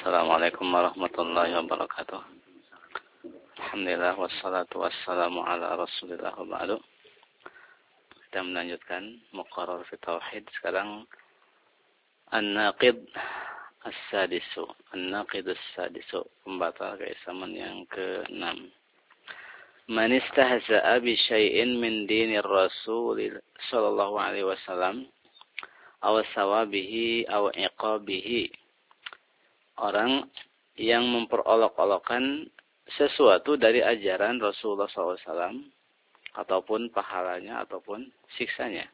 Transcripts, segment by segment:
Assalamualaikum warahmatullahi wabarakatuh. Alhamdulillah wassalatu wassalamu ala Rasulillah wa ba'du. Kita melanjutkan muqarrar fi tauhid. Sekarang An-Naqid As-Sadisu. An-Naqid As-Sadisu, pembatal keislaman yang ke-6. Man istahza'a bi syai'in min dinir Rasul sallallahu alaihi wasallam aw sawabihi aw iqabihi. Orang yang memperolok-olokkan sesuatu dari ajaran Rasulullah SAW ataupun pahalanya ataupun siksanya.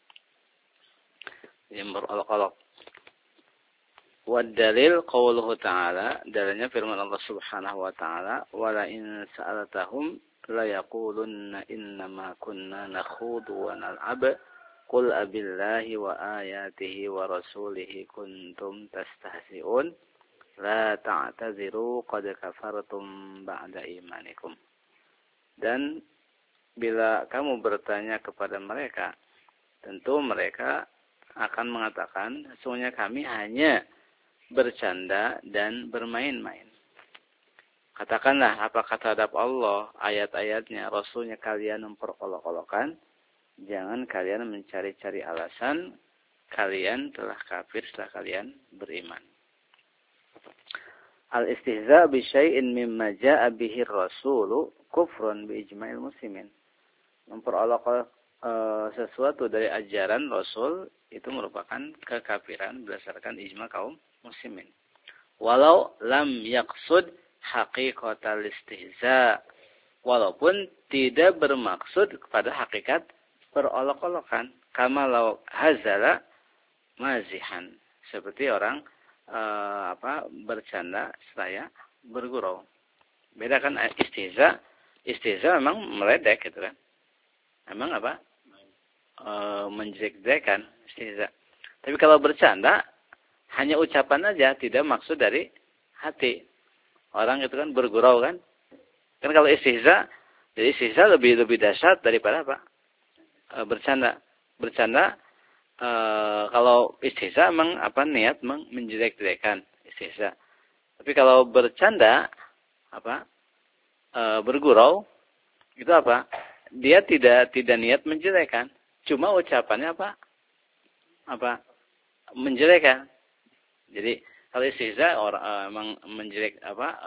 Yang berolok-olok. Wa dalil qauluhu ta'ala, dalilnya firman Allah Subhanahu wa ta'ala, wala in sa'alatahum la yaqulunna innama kunna nakhudu wa nal'ab qul abillahi wa ayatihi wa rasulihi kuntum tastahzi'un la ta'taziru qad kafartum ba'da imanikum. Dan bila kamu bertanya kepada mereka, tentu mereka akan mengatakan, sesungguhnya kami hanya bercanda dan bermain-main. Katakanlah, apakah terhadap Allah, ayat-ayatnya, Rasulnya kalian memperolok-olokkan? Jangan kalian mencari-cari alasan kalian telah kafir setelah kalian beriman. Al-istihza' bi syai'in mimma ja'a bihi ar-rasulu kufrun bi ijma'il muslimin. Memperolok sesuatu dari ajaran Rasul itu merupakan kekafiran berdasarkan ijma kaum muslimin. Walau lam yaqsud haqiqatal istihza', walaupun tidak bermaksud kepada hakikat perolok-olokan, kama law hazala mazihan, seperti orang bercanda seraya bergurau. Beda kan istihza. Istihza memang meledek gitu kan. Memang menjelek-jelekan istihza. Tapi kalau bercanda hanya ucapan aja, tidak maksud dari hati. Orang itu kan bergurau kan. Kan kalau istihza, jadi istihza lebih dahsyat daripada bercanda. Bercanda kalau istihza memang niat menjelek-jelekan istihza. Tapi kalau bercanda bergurau itu dia tidak niat menjelekkan, cuma ucapannya menjelekkan. Jadi kalau istihza memang menjelek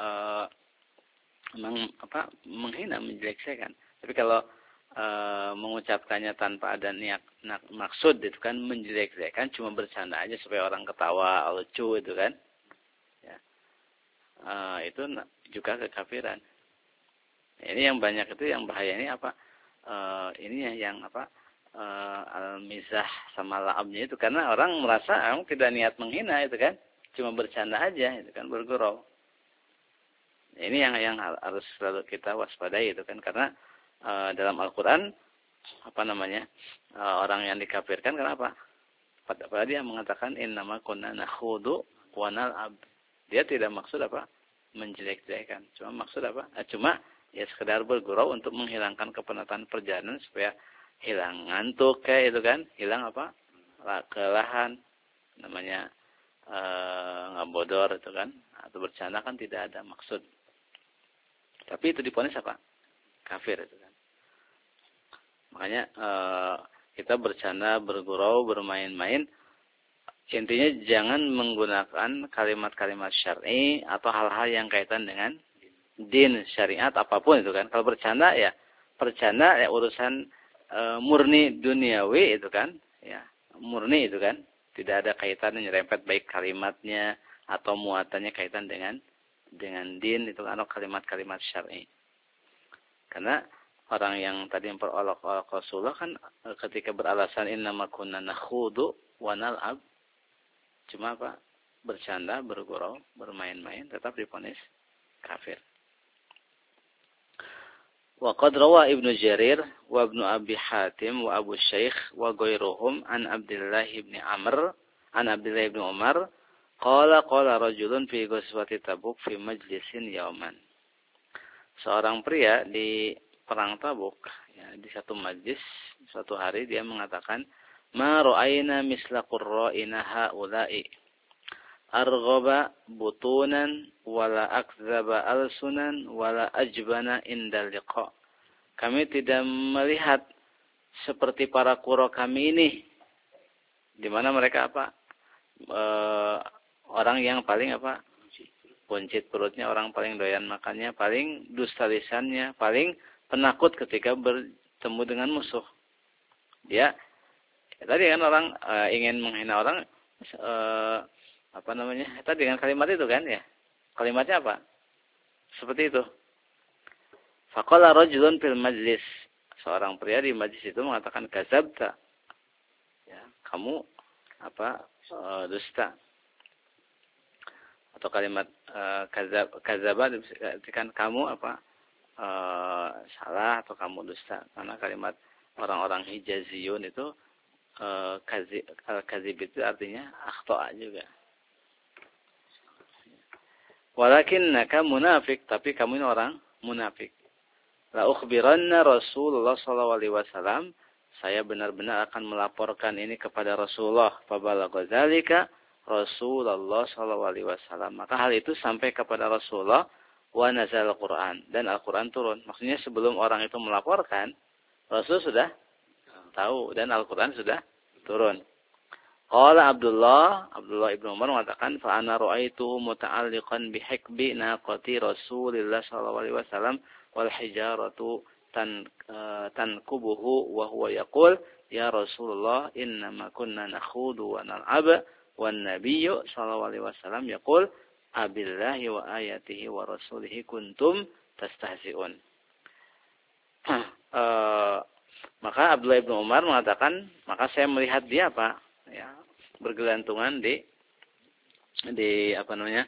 menghina, menjelek-jelekan. Tapi kalau mengucapkannya tanpa ada niat maksud itu kan menjelek-jelekan, cuma bercanda aja supaya orang ketawa, lucu itu kan. Ya. Itu juga kekafiran. Ini yang banyak itu yang bahaya ini ini yang al-mizah sama la'abnya itu, karena orang merasa tidak niat menghina itu kan, cuma bercanda aja itu kan, bergurau. Ini yang harus selalu kita waspadai itu kan, karena dalam Al-Quran orang yang dikafirkan kenapa? Padahal dia mengatakan innama kunna nakhudu wa nal'ab. Dia tidak maksud menjelek-jelekan. Cuma maksud cuma ya sekedar bergurau untuk menghilangkan kepenatan perjalanan supaya hilang ngantuk kayak itu kan, hilang kelelahan, namanya ngabodor itu kan, atau bercanda kan tidak ada maksud. Tapi itu diponis kafir itu kan. Makanya kita bercanda, bergurau, bermain-main, intinya jangan menggunakan kalimat-kalimat syar'i atau hal-hal yang kaitan dengan din, syariat, apapun itu kan. Kalau bercanda ya urusan murni duniawi itu kan, ya murni itu kan, tidak ada kaitan nyerempet baik kalimatnya atau muatannya kaitan dengan din itu kan, atau kalimat-kalimat syar'i. Karena orang yang tadi memperolok-olok Rasulullah kan ketika beralasan innama kunna nakhudu wa nal'ab, cuma bercanda, bergurau, bermain-main, tetap diponis kafir. Wa qad rawa Ibnu Jarir wa Ibnu Abi Hatim wa Abu Syekh wa ghairuhum an Abdullah bin Amr an Abdullah bin Umar qala rajulun fi ghazwati Tabuk fi majlisin yauman. Seorang pria di perang Tabuk, ya, di satu majlis, suatu hari dia mengatakan, ma ra'ayna misla qurra'ina haula'i. arghaba butunan wala akdzaba alsunan wala ajbana indal liqa. Kami tidak melihat seperti para qurra kami ini, di mana mereka apa? Orang yang paling apa? Buncit perutnya, orang paling doyan makannya, paling dusta lisannya, paling penakut ketika bertemu dengan musuh. Dia tadi kan orang ingin menghina orang apa namanya? Tadi dengan kalimat itu kan ya. Kalimatnya apa? Seperti itu. Faqala rajulun fil majlis. Seorang pria di majlis itu mengatakan kadzabta. Ya, kamu apa? Dusta. Atau kalimat kadzaba dikatakan kamu apa? Salah atau kamu dusta. Karena kalimat orang-orang Hijaziyun itu kadzib itu artinya akhta juga. Walakinnaka munafik, tapi kamu ini orang munafik. La ukhbiranna Rasulullah sallallahu alaihi wasallam, saya benar-benar akan melaporkan ini kepada Rasulullah. Fabalagha dzalika Rasulullah sallallahu alaihi wasallam. Maka hal itu sampai kepada Rasulullah wa nazal Al-Qur'an, dan Al-Qur'an turun. Maksudnya sebelum orang itu melaporkan, Rasul sudah tahu dan Al-Qur'an sudah turun. Qala Abdullah ibn Umar mengatakan fa ana ra'aituhu muta'alliqan bihikbi naqati Rasulillah sallallahu alaihi wasallam wal hijaratu tankubuhu wa huwa yaqul ya Rasulullah innama kunna nakhudu wa nal'ab wan nabiyyu sallallahu alaihi wasallam yaqul abillahi wa ayatihi wa rasulihi kuntum tastahzi'un. Maka Abdullah ibn Umar mengatakan, maka saya melihat dia apa? Ya, bergelantungan di apa namanya?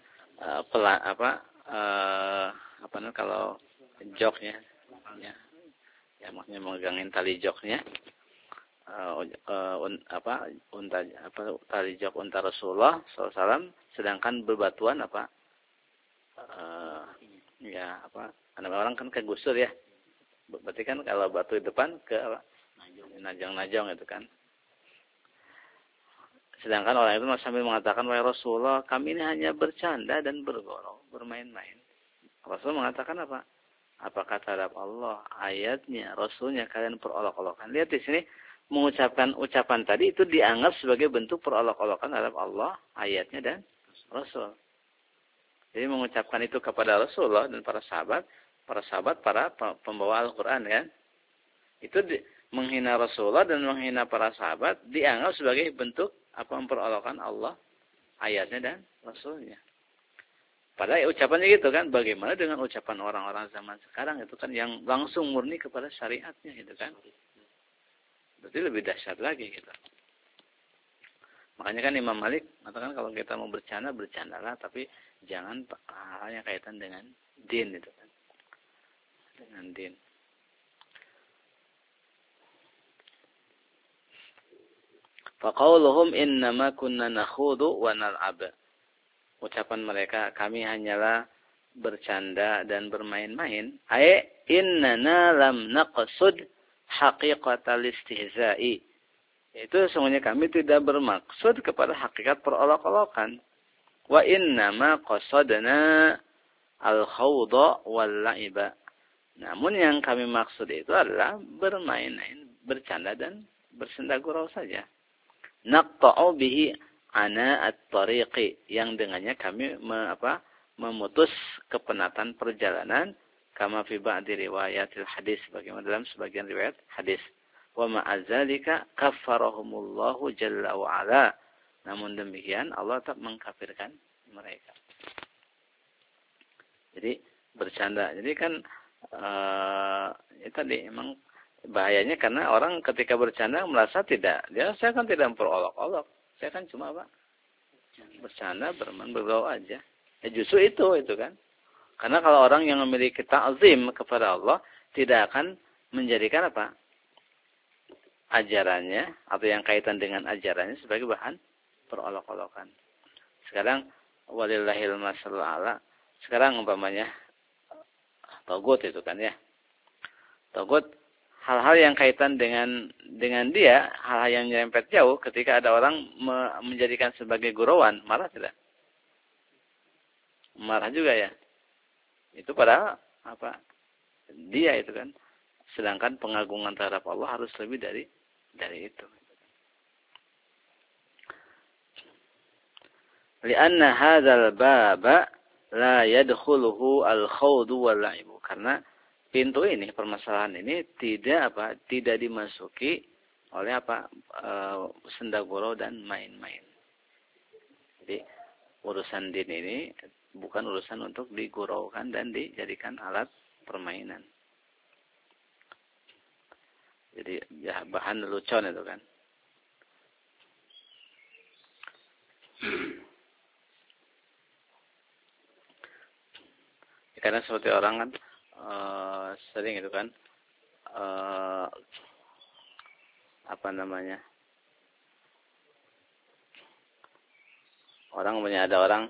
Apa namanya kalau joknya ya. Ya maksudnya megangin tali joknya. Tali jok unta Rasulullah SAW, sedangkan berbatuan apa? Ya apa? Karena orang kan ke gusur ya. Berarti kan kalau batu di depan ke apa? Najong-najong itu kan. Sedangkan orang itu sambil mengatakan, wahai Rasulullah, kami ini hanya bercanda dan bergurau, bermain-main. Rasul mengatakan apa? Apakah terhadap Allah, ayatnya, Rasulnya kalian perolok-olokan? Lihat di sini, mengucapkan ucapan tadi itu dianggap sebagai bentuk perolok-olokan terhadap Allah, ayatnya, dan Rasul. Jadi mengucapkan itu kepada Rasulullah dan para sahabat, para pembawa Al-Quran kan. Itu menghina Rasulullah dan menghina para sahabat dianggap sebagai bentuk apa memperolokkan Allah, ayatnya dan Rasulnya. Padahal ucapannya gitu kan. Bagaimana dengan ucapan orang-orang zaman sekarang itu kan yang langsung murni kepada syariatnya gitu kan. Berarti lebih dahsyat lagi gitu. Makanya kan Imam Malik mengatakan kalau kita mau bercanda, bercandalah, tapi jangan hal yang kaitan dengan din itu kan. Dengan din. Faqauluhum innama kunna nakhudu wa nal'ab. Ucapan mereka, kami hanyalah bercanda dan bermain-main. Ay innana lam naqsud haqiqatal istihza'i. Itu sesungguhnya kami tidak bermaksud kepada hakikat perolok-olokan. Wa innama qasadna al-khawda wal la'iba. Namun yang kami maksud itu adalah bermain-main, bercanda dan bersenda gurau saja. Naqta'u bihi ana at-tariqi, yang dengannya kami memutus kepenatan perjalanan, kama fi ba'di riwayatil hadis, bagaimana dalam sebagian riwayat hadis. Wa ma'azalika kaffarahumullahu jalla wa ala. Namun demikian Allah tak mengkafirkan mereka. Jadi bercanda. Jadi kan tadi memang bahayanya karena orang ketika bercanda merasa saya kan tidak memperolok-olok. Saya kan cuma apa? Bercanda, bermain, bergaul aja. Ya justru itu kan. Karena kalau orang yang memiliki ta'zim kepada Allah tidak akan menjadikan apa? Ajarannya atau yang kaitan dengan ajarannya sebagai bahan perolok-olokan. Sekarang walillahil masalul a'la. Sekarang umpamanya togut itu kan ya. Togut hal-hal yang kaitan dengan dia, hal-hal yang nyerempet jauh ketika ada orang menjadikan sebagai gurauan, marah tidak? marah juga ya. Itu padahal apa? Dia itu kan. Sedangkan pengagungan terhadap Allah harus lebih dari itu. Lianna hadzal baba la yadkhuluhu al-khawdu wal la'ibu. Karena pintu ini, permasalahan ini tidak dimasuki oleh senda gurau dan main-main. Jadi urusan din ini bukan urusan untuk diguraukan dan dijadikan alat permainan. Jadi ya, bahan lelucon itu kan. Karena seperti orang kan sering itu kan ada orang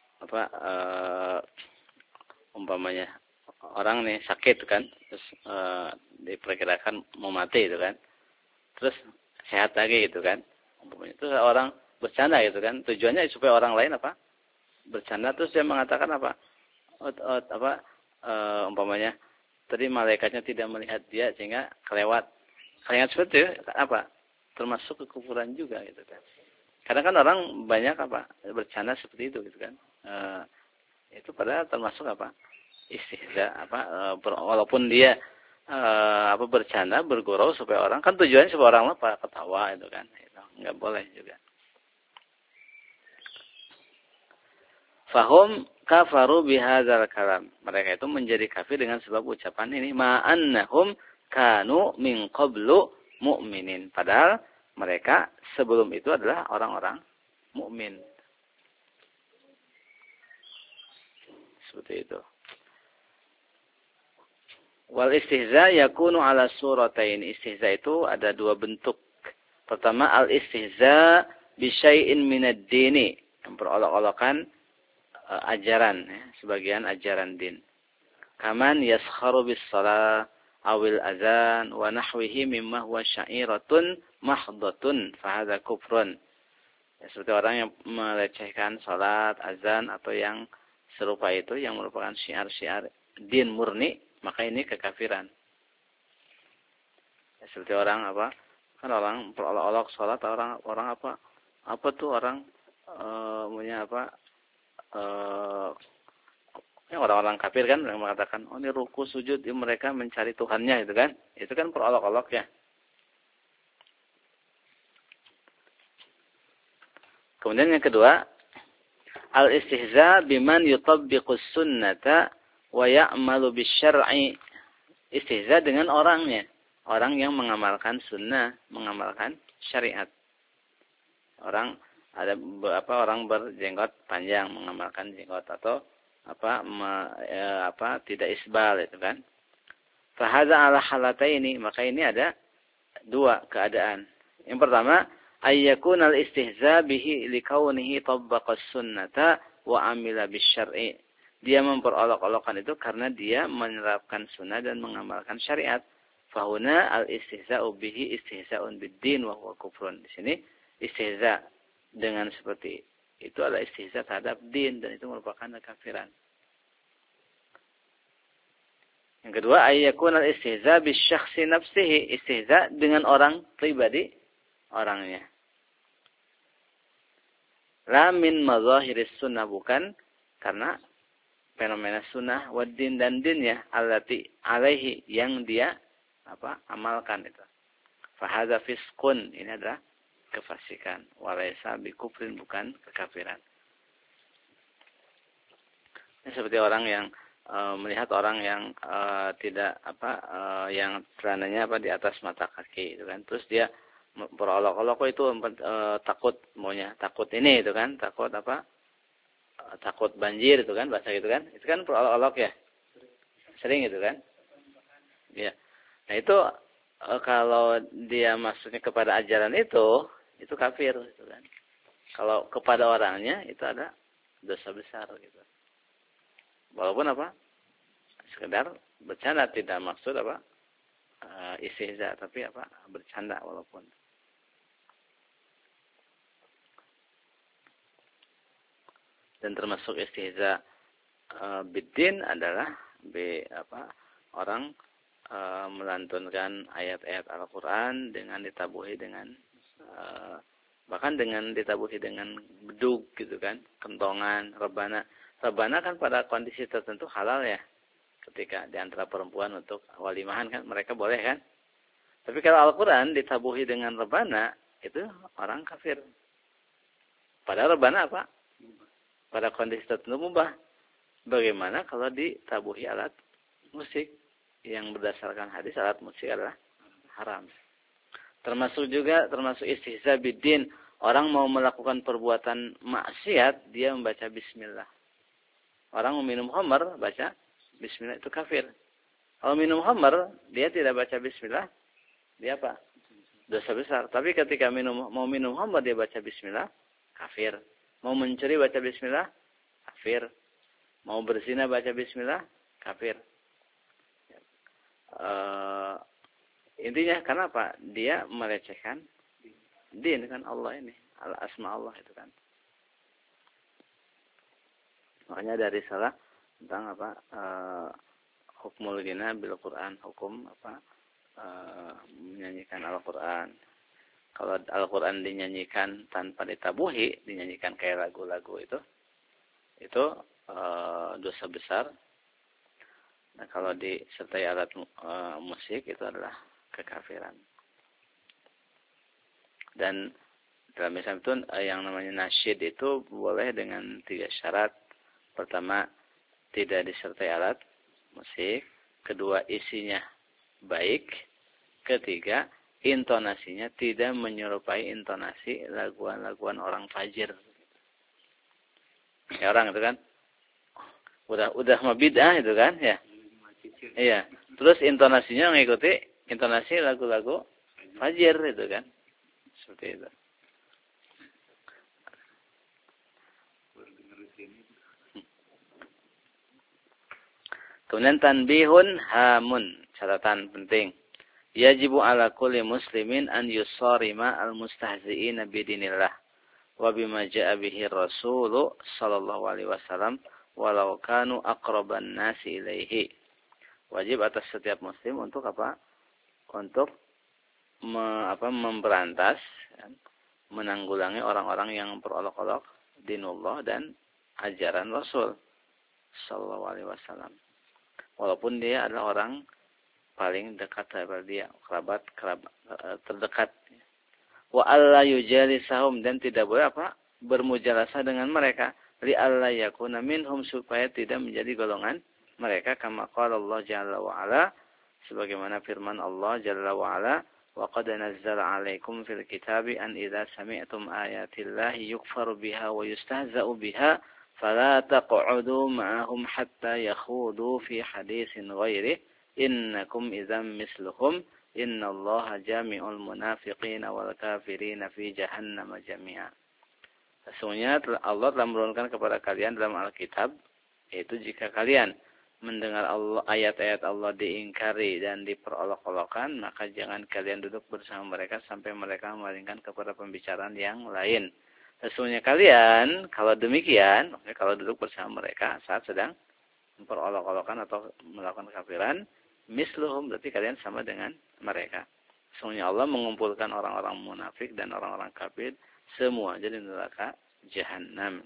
umpamanya orang nih sakit kan, terus diperkirakan mau mati itu kan, terus sehat lagi gitu kan, umpamanya terus orang bercanda gitu kan, tujuannya supaya orang lain bercanda, terus dia mengatakan umpamanya tadi malaikatnya tidak melihat dia sehingga kelewat seperti itu termasuk kekufuran juga gitu kan. Karena kan orang banyak bercanda seperti itu gitu kan. Itu padahal termasuk istihza walaupun dia bercanda bergurau supaya orang kan tujuannya supaya orang ketawa itu kan. Itu enggak boleh juga. Fahum kafaru bihadzal kalam. Mereka itu menjadi kafir dengan sebab ucapan ini, ma'annahum kanu min qablu mu'minin. Padahal mereka sebelum itu adalah orang-orang mukmin. Seperti itu. Wal istihza yakunu ala suratain. Istihza itu ada dua bentuk. Pertama, al istihza bi syai'in minad dini. Memperolok-olokan ajaran, ya, sebagian ajaran din. Kaman yaskharu bis shalah awil azan wa nahwihi mimma huwa sya'iratun mahdhatun fa hadza kufrun. Ya, seperti orang yang melecehkan salat, azan atau yang serupa itu yang merupakan syiar-syiar din murni, maka ini kekafiran. Ya, seperti orang kan orang perolok-olok salat, orang orang-orang kafir kan yang mengatakan, oh ini ruku sujud mereka mencari Tuhannya itu kan. Itu kan perolok-olok ya. Kemudian yang kedua, al-istihza biman yutabbiqus sunnata wa ya'malu bisyar'i. Istihza dengan orangnya, orang yang mengamalkan sunnah, mengamalkan syariat. Orang berjenggot panjang mengamalkan jenggot atau tidak isbal itu kan. Fahadza ala halataini, maka ini ada dua keadaan. Yang pertama, ayyakunal istihza bihi likaunihi tabbaqas sunnata wa amila bisyar'i. Dia memperolok-olokkan itu karena dia menerapkan sunnah dan mengamalkan syariat. Fahuna al-istihza'u bihi istihza'un bid-din wa huwa kufrun. Di sini istihza dengan seperti itu adalah istihza terhadap din dan itu merupakan kekafiran. Yang kedua, ayyakunal istihza bisyakhsi nafsihi. Istihza dengan orang pribadi orangnya. La min mazahiris sunnah, bukan karena fenomena sunnah waddin dan dinnya allati alaihi yang dia amalkan itu. Fahadza fisqun, ini adalah kefasikan, walaysa bikufrin, bukan kekafiran. Ini seperti orang yang melihat orang yang yang celananya di atas mata kaki itu kan, terus dia berolok-olok itu takut ini itu kan, takut banjir itu kan, bahasa gitu kan. Itu kan berolok-olok ya. Sering itu kan. Ya. Nah, itu kalau dia maksudnya kepada ajaran itu kafir gitu kan. Kalau kepada orangnya itu ada dosa besar gitu. Walaupun sekedar bercanda, tidak maksud istihza, tapi bercanda walaupun. Dan termasuk istihza Biddin adalah orang melantunkan ayat-ayat Al-Qur'an dengan ditabuhi dengan bahkan dengan ditabuhi dengan bedug gitu kan, kentongan, rebana. Rebana kan pada kondisi tertentu halal ya. Ketika di antara perempuan untuk walimahan kan mereka boleh kan. Tapi kalau Al-Qur'an ditabuhi dengan rebana, itu orang kafir. Padahal rebana apa? Pada kondisi tertentu mubah. Bagaimana kalau ditabuhi alat musik yang berdasarkan hadis alat musik adalah haram. Termasuk istihza biddin. Orang mau melakukan perbuatan maksiat, dia membaca bismillah. Orang meminum khamr, baca bismillah, itu kafir. Kalau minum khamr, dia tidak baca bismillah, dia apa? Dosa besar. Tapi ketika mau minum khamr, dia baca bismillah, kafir. Mau mencuri, baca bismillah, kafir. Mau berzina, baca bismillah, kafir. Intinya karena apa? Dia melecehkan din kan Allah ini, asma Allah itu kan. Makanya dari salah tentang apa? Hukmul ghina bil Quran, hukum apa? Menyanyikan Al-Quran. Kalau Al-Quran dinyanyikan tanpa ditabuhi, dinyanyikan kayak lagu-lagu itu dosa besar. Nah, kalau disertai alat musik itu adalah kekafiran. Dan dalam Islam itu yang namanya nasyid itu boleh dengan 3 syarat. Pertama, tidak disertai alat musik. Kedua, isinya baik. Ketiga, intonasinya tidak menyerupai intonasi laguan-laguan orang fajir. Ya orang itu kan udah mah bid'ah itu kan ya. Iya. Terus intonasinya mengikuti intonasi lagu-lagu fajir itu kan. Seperti itu. Kemudian tanbihun hamun, catatan penting. Yajibu ala kulli muslimin an yusarima al-mustahzi'ina bidinillah wa bima ja'a bihi Rasul sallallahu alaihi wasallam walau kanu aqraban nasi ilaihi. Wajib atas setiap muslim untuk apa? Untuk memberantas, menanggulangi orang-orang yang berolok-olok dinullah dan ajaran Rasul sallallahu alaihi wasallam. Walaupun dia adalah orang paling dekat daripada dia, kerabat terdekat. Wa alla yujalisahum, dan tidak boleh bermujalasah dengan mereka, li alla yakuna minhum, supaya tidak menjadi golongan mereka, kama qala Allah jalla wa ala, sebagaimana firman Allah jalla wa ala, wa qad nazzala 'alaikum fil kitabi an idza sami'tum ayatillahi yukfaru biha wa yustahza'u biha fala taq'udu ma'ahum hatta yakhudu fi haditsin ghairi innakum idzam misluhum innallaha jami'ul munafiqina wal kafirina fi jahannam jami'a. Sesungguhnya Allah telah menurunkan kepada kalian dalam Alkitab, yaitu jika kalian mendengar ayat-ayat Allah diingkari dan diperolok-olokan, maka jangan kalian duduk bersama mereka sampai mereka memalingkan kepada pembicaraan yang lain. Sesungguhnya kalian, kalau demikian, kalau duduk bersama mereka saat sedang memperolok-olokan atau melakukan kafiran, misluhum, berarti kalian sama dengan mereka. Sesungguhnya Allah mengumpulkan orang-orang munafik dan orang-orang kafir semua jadi neraka Jahannam.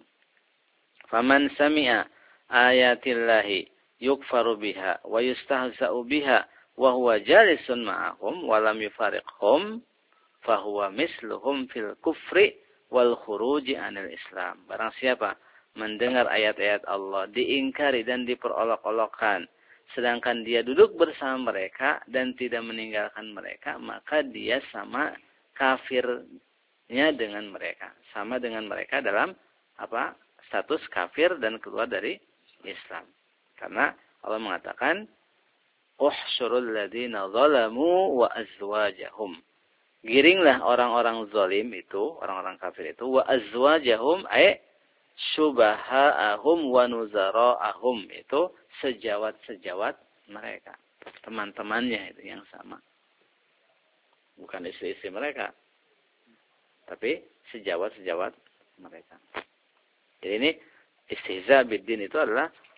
Faman sami'a ayatillahi yukfaru biha wa yustahza'u biha wa huwa jalisun ma'ahum wa lam yufariqhum fahuwa misluhum fil kufri wal khuruji anil Islam. Barang siapa mendengar ayat-ayat Allah diingkari dan diperolok-olokkan, sedangkan dia duduk bersama mereka dan tidak meninggalkan mereka, maka dia sama kafirnya dengan mereka. Sama dengan mereka dalam status kafir dan keluar dari Islam. Karena Allah mengatakan, "Uhsyurul ladzina zalamu wa azwajahum." Giringlah orang-orang zalim itu, orang-orang kafir itu, wa azwajahum ay syubaha'ahum wa nuzara'ahum, itu sejawat-sejawat mereka, teman-temannya itu yang sama. Bukan istri-istri mereka, tapi sejawat-sejawat mereka. Jadi ini istihza biddin itu adalah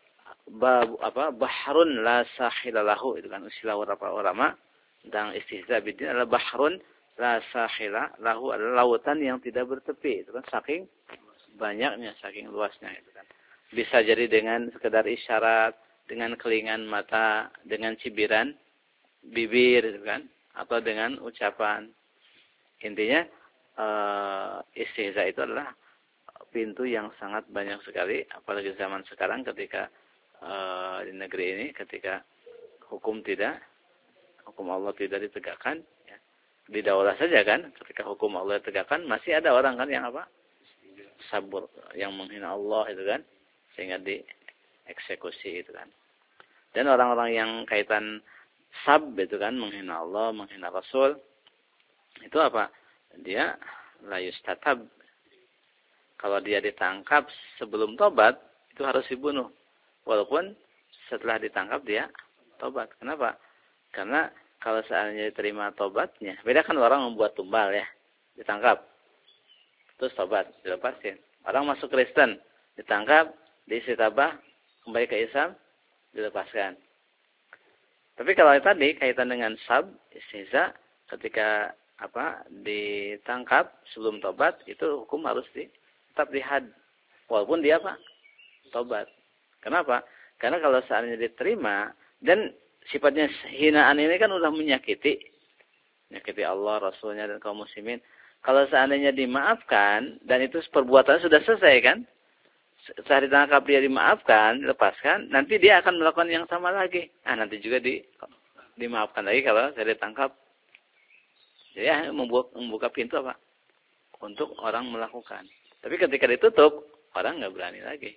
bahrun la sahila lahu, itu kan istilah para ulama tentang istihza bidin adalah bahrun la sahila lahu, adalah lautan yang tidak bertepi, itu kan saking banyaknya, saking luasnya itu kan. Bisa jadi dengan sekedar isyarat, dengan kelingan mata, dengan cibiran bibir itu kan, atau dengan ucapan. Intinya istihza itu adalah pintu yang sangat banyak sekali, apalagi zaman sekarang ketika di negeri ini ketika hukum Allah tidak ditegakkan, ya. Di daulah saja kan, ketika hukum Allah ditegakkan masih ada orang kan yang sabur, yang menghina Allah itu kan, sehingga dieksekusi itu kan. Dan orang-orang yang kaitan itu kan, menghina Allah, menghina Rasul, itu dia la yustatab. Kalau dia ditangkap sebelum tobat, itu harus dibunuh. Walaupun setelah ditangkap dia tobat. Kenapa? Karena kalau seandainya diterima tobatnya, beda kan orang membuat tumbal ya, ditangkap, terus tobat, dilepasin. Orang masuk Kristen, ditangkap, diisi tabah, kembali ke Islam, dilepaskan. Tapi kalau tadi kaitan dengan istihza, ketika ditangkap sebelum tobat, itu hukum harus tetap dihad, walaupun dia tobat. Kenapa? Karena kalau seandainya diterima, dan sifatnya hinaan ini kan udah menyakiti Allah, Rasulnya, dan kaum muslimin. Kalau seandainya dimaafkan, dan itu perbuatan sudah selesai kan, setelah ditangkap dia dimaafkan, dilepaskan, nanti dia akan melakukan yang sama lagi. Nanti juga dimaafkan lagi kalau saya ditangkap. Jadi ya, membuka pintu untuk orang melakukan. Tapi ketika ditutup, orang nggak berani lagi.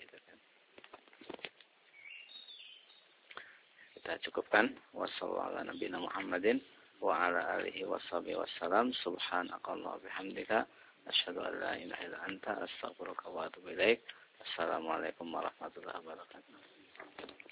Kita cukupkan. Wassalamualaikum warahmatullahi Muhammadin wa ala alihi wassalam. Subhanakallah bihamdika asyhadu an la ilaha illa anta astaghfiruka wa atubu ilaik. Assalamualaikum warahmatullahi wabarakatuh.